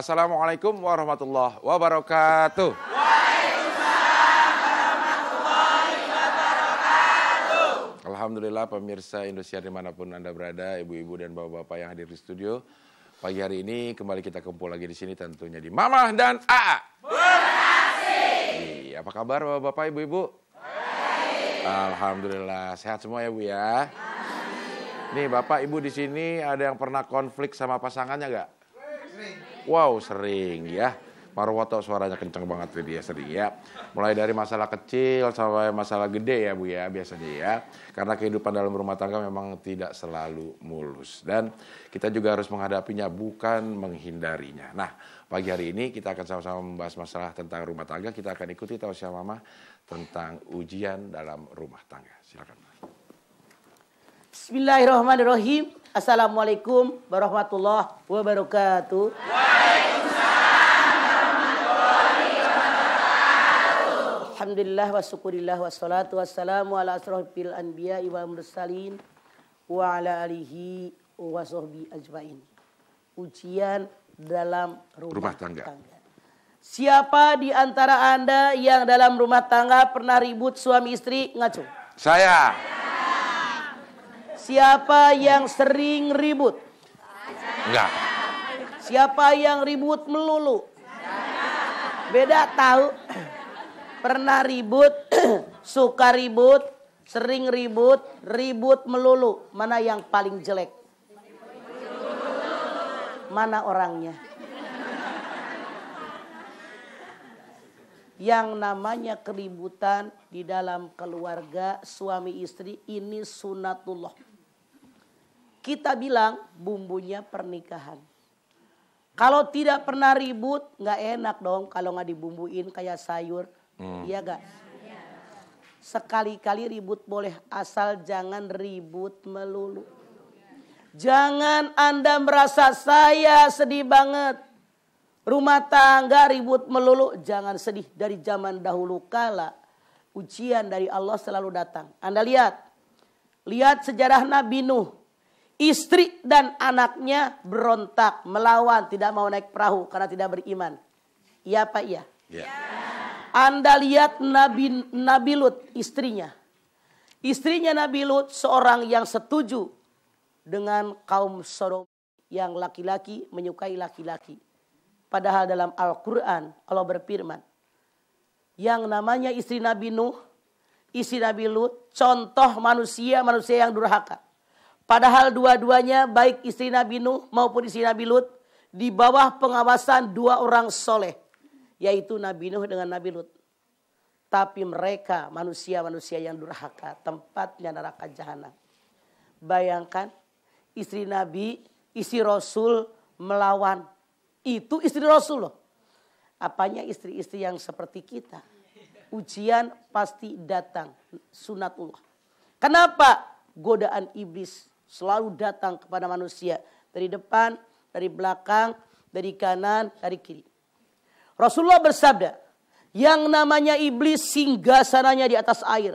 Assalamualaikum warahmatullahi wabarakatuh. Waalaikumsalam warahmatullahi wabarakatuh. Alhamdulillah pemirsa Indosiar dimanapun Anda berada, ibu-ibu dan bapak-bapak yang hadir di studio. Pagi hari ini kembali kita kumpul lagi di sini tentunya di Mama dan AA. Beraksi. Apa kabar bapak-bapak, ibu-ibu? Baik. Alhamdulillah sehat semua ya Bu ya. Nih bapak ibu di sini ada yang pernah konflik sama pasangannya nggak? Wow sering ya. Marwoto suaranya kenceng banget tuh dia sering ya. Mulai dari masalah kecil sampai masalah gede ya Bu ya biasanya ya. Karena kehidupan dalam rumah tangga memang tidak selalu mulus. Dan kita juga harus menghadapinya bukan menghindarinya. Nah pagi hari ini kita akan sama-sama membahas masalah tentang rumah tangga. Kita akan ikuti tausiah Mama tentang ujian dalam rumah tangga. Silakan. Bismillahirrahmanirrahim. Assalamualaikum warahmatullahi wabarakatuh. Alhamdulillah wa syukurillah wa salatu wassalamu ala asrofil anbiya wal mursalin wa ala alihi wa sahbihi ajmain. Ujian dalam rumah tangga. Siapa di antara Anda yang dalam rumah tangga pernah ribut suami istri? Ngaco. Saya. Siapa yang sering ribut? Enggak. Siapa yang ribut melulu? Beda tahu. Pernah ribut, suka ribut, sering ribut, ribut melulu. Mana yang paling jelek? Mana orangnya? Yang namanya keributan di dalam keluarga suami istri ini sunatullah. Kita bilang bumbunya pernikahan. Kalau tidak pernah ribut, nggak enak dong kalau nggak dibumbuin kayak sayur. Iya gak? Sekali-kali ribut boleh, asal jangan ribut melulu. Jangan Anda merasa saya sedih banget. Rumah tangga ribut melulu, jangan sedih. Dari zaman dahulu kala ujian dari Allah selalu datang. Anda lihat sejarah Nabi Nuh. Istri dan anaknya berontak, melawan, tidak mau naik perahu karena tidak beriman. Iya Pak iya? Ya. Anda lihat Nabi Lut, istrinya. Istrinya Nabi Lut seorang yang setuju dengan kaum Sodom yang laki-laki menyukai laki-laki. Padahal dalam Al-Quran Allah berfirman, yang namanya istri Nabi Nuh, istri Nabi Lut, contoh manusia yang durhaka. Padahal dua-duanya baik istri Nabi Nuh maupun istri Nabi Lut di bawah pengawasan dua orang soleh. Yaitu Nabi Nuh dengan Nabi Lut. Tapi mereka manusia-manusia yang durhaka. Tempatnya neraka jahanam. Bayangkan istri Nabi, istri Rasul melawan. Itu istri Rasul loh. Apanya istri-istri yang seperti kita. Ujian pasti datang. Sunatullah. Kenapa godaan iblis selalu datang kepada manusia. Dari depan, dari belakang, dari kanan, dari kiri. Rasulullah bersabda, yang namanya iblis singgasananya di atas air.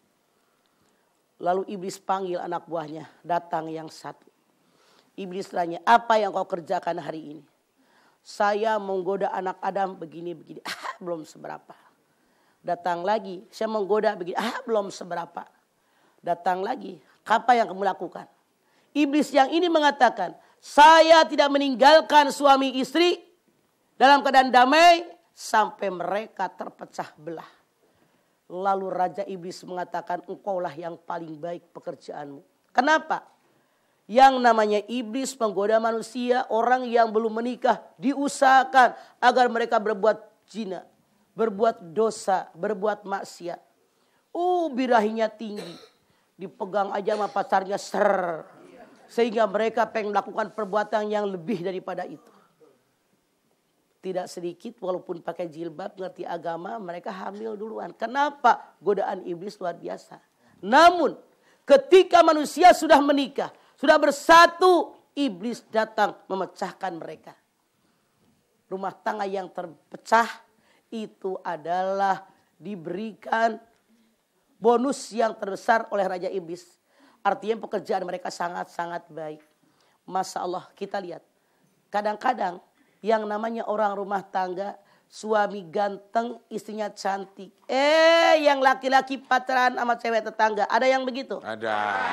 Lalu iblis panggil anak buahnya, datang yang satu. Iblis tanya, apa yang kau kerjakan hari ini? Saya menggoda anak Adam begini-begini. Belum seberapa. Datang lagi, saya menggoda begini. Belum seberapa. Datang lagi, apa yang kamu lakukan? Iblis yang ini mengatakan, saya tidak meninggalkan suami istri dalam keadaan damai sampai mereka terpecah belah. Lalu Raja Iblis mengatakan, engkaulah yang paling baik pekerjaanmu. Kenapa? Yang namanya iblis menggoda manusia, orang yang belum menikah, diusahakan agar mereka berbuat zina, berbuat dosa, berbuat maksiat. Birahinya tinggi. Dipegang aja sama pacarnya ser. Sehingga mereka pengen melakukan perbuatan yang lebih daripada itu. Tidak sedikit walaupun pakai jilbab, ngerti agama, mereka hamil duluan. Kenapa? Godaan iblis luar biasa. Namun ketika manusia sudah menikah, sudah bersatu, iblis datang memecahkan mereka. Rumah tangga yang terpecah itu adalah diberikan bonus yang terbesar oleh Raja Iblis. Artinya pekerjaan mereka sangat-sangat baik. Masya Allah kita lihat. Kadang-kadang Yang namanya orang rumah tangga, suami ganteng, istrinya cantik. Yang laki-laki pacaran sama cewek tetangga, ada yang begitu? Ada.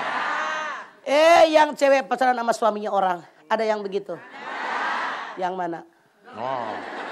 Yang cewek pacaran sama suaminya orang, ada yang begitu? Yang mana? Oh.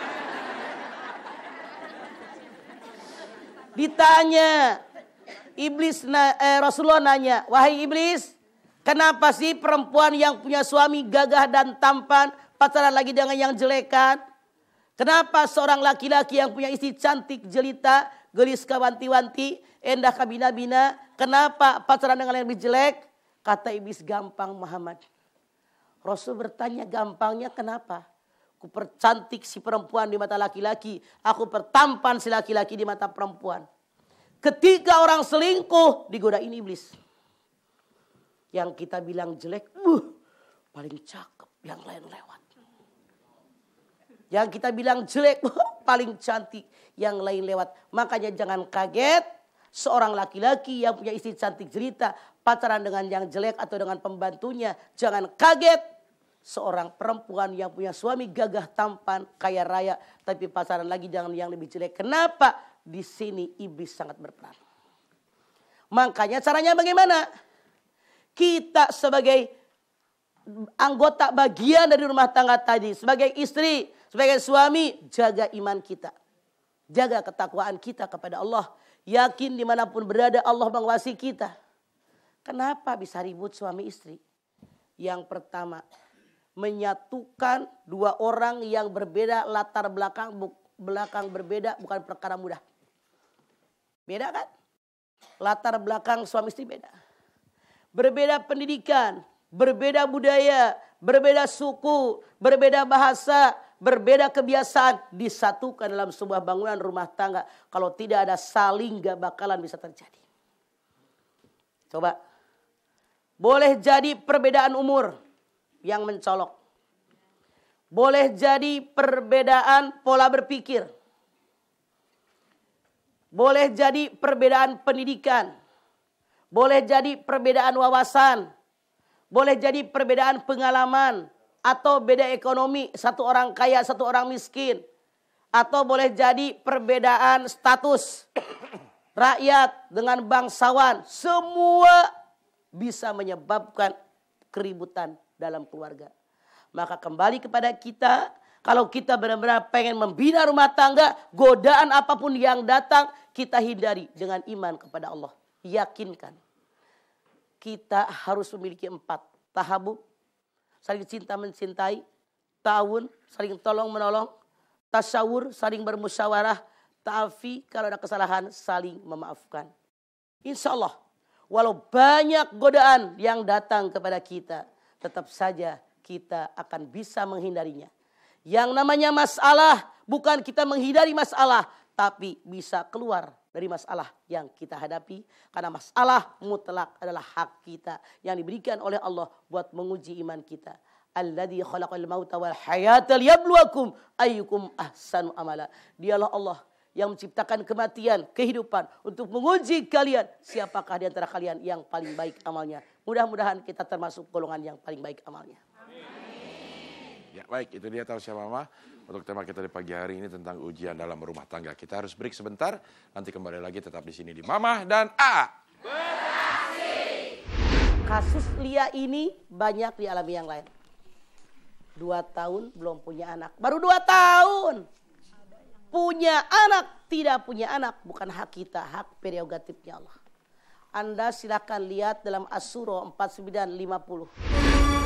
Ditanya, Rasulullah nanya, wahai iblis, kenapa sih perempuan yang punya suami gagah dan tampan pacaran lagi dengan yang jelekan? Kenapa seorang laki-laki yang punya istri cantik, jelita, gelis kawanti-wanti, endah kabina-bina, kenapa pacaran dengan yang lebih jelek? Kata iblis, gampang Muhammad. Rasul bertanya, gampangnya kenapa? Aku percantik si perempuan di mata laki-laki, aku pertampan si laki-laki di mata perempuan. Ketika orang selingkuh, digodain iblis. Yang kita bilang jelek, paling cakep, yang lain lewat. Yang kita bilang jelek, paling cantik, yang lain lewat. Makanya jangan kaget, seorang laki-laki yang punya istri cantik jelita, pacaran dengan yang jelek atau dengan pembantunya. Jangan kaget, seorang perempuan yang punya suami gagah tampan, kaya raya, tapi pacaran lagi dengan yang lebih jelek. Kenapa? Di sini iblis sangat berperan. Makanya caranya bagaimana? Kita sebagai anggota bagian dari rumah tangga tadi, sebagai istri, sebagai suami, jaga iman kita. Jaga ketakwaan kita kepada Allah. Yakin dimanapun berada Allah mengawasi kita. Kenapa bisa ribut suami istri? Yang pertama, menyatukan dua orang yang berbeda latar belakang berbeda bukan perkara mudah. Beda kan? Latar belakang suami istri beda. Berbeda pendidikan, berbeda budaya, berbeda suku, berbeda bahasa, berbeda kebiasaan, disatukan dalam sebuah bangunan rumah tangga. Kalau tidak ada saling, gak bakalan bisa terjadi. Coba. Boleh jadi perbedaan umur yang mencolok. Boleh jadi perbedaan pola berpikir. Boleh jadi perbedaan pendidikan. Boleh jadi perbedaan wawasan. Boleh jadi perbedaan pengalaman. Atau beda ekonomi, satu orang kaya, satu orang miskin. Atau boleh jadi perbedaan status. Rakyat dengan bangsawan. Semua bisa menyebabkan keributan dalam keluarga. Maka kembali kepada kita, kalau kita benar-benar pengen membina rumah tangga, godaan apapun yang datang, kita hindari dengan iman kepada Allah. Yakinkan. Kita harus memiliki 4. Tahabub, saling cinta mencintai. Ta'awun, saling tolong menolong. Tasyawur, saling bermusyawarah. Ta'afi, kalau ada kesalahan, saling memaafkan. Insya Allah, walau banyak godaan yang datang kepada kita, tetap saja kita akan bisa menghindarinya. Yang namanya masalah, bukan kita menghindari masalah, tapi bisa keluar dari masalah yang kita hadapi. Karena masalah mutlak adalah hak kita yang diberikan oleh Allah buat menguji iman kita. Alladzi khalaqal mauta wal hayata liyabluwakum ayyukum ahsanu amala. Dialah Allah yang menciptakan kematian, kehidupan untuk menguji kalian. Siapakah di antara kalian yang paling baik amalnya. Mudah-mudahan kita termasuk golongan yang paling baik amalnya. Ya baik, itu dia tausiah mama untuk tema kita di pagi hari ini tentang ujian dalam rumah tangga. Kita harus break sebentar, nanti kembali lagi tetap di sini di Mama dan A. Beraksi. Kasus Lia ini banyak dialami yang lain. 2 tahun belum punya anak, baru 2 tahun. Punya anak, tidak punya anak, bukan hak kita, hak prerogatifnya Allah. Anda silakan lihat dalam As-Surah 49:50.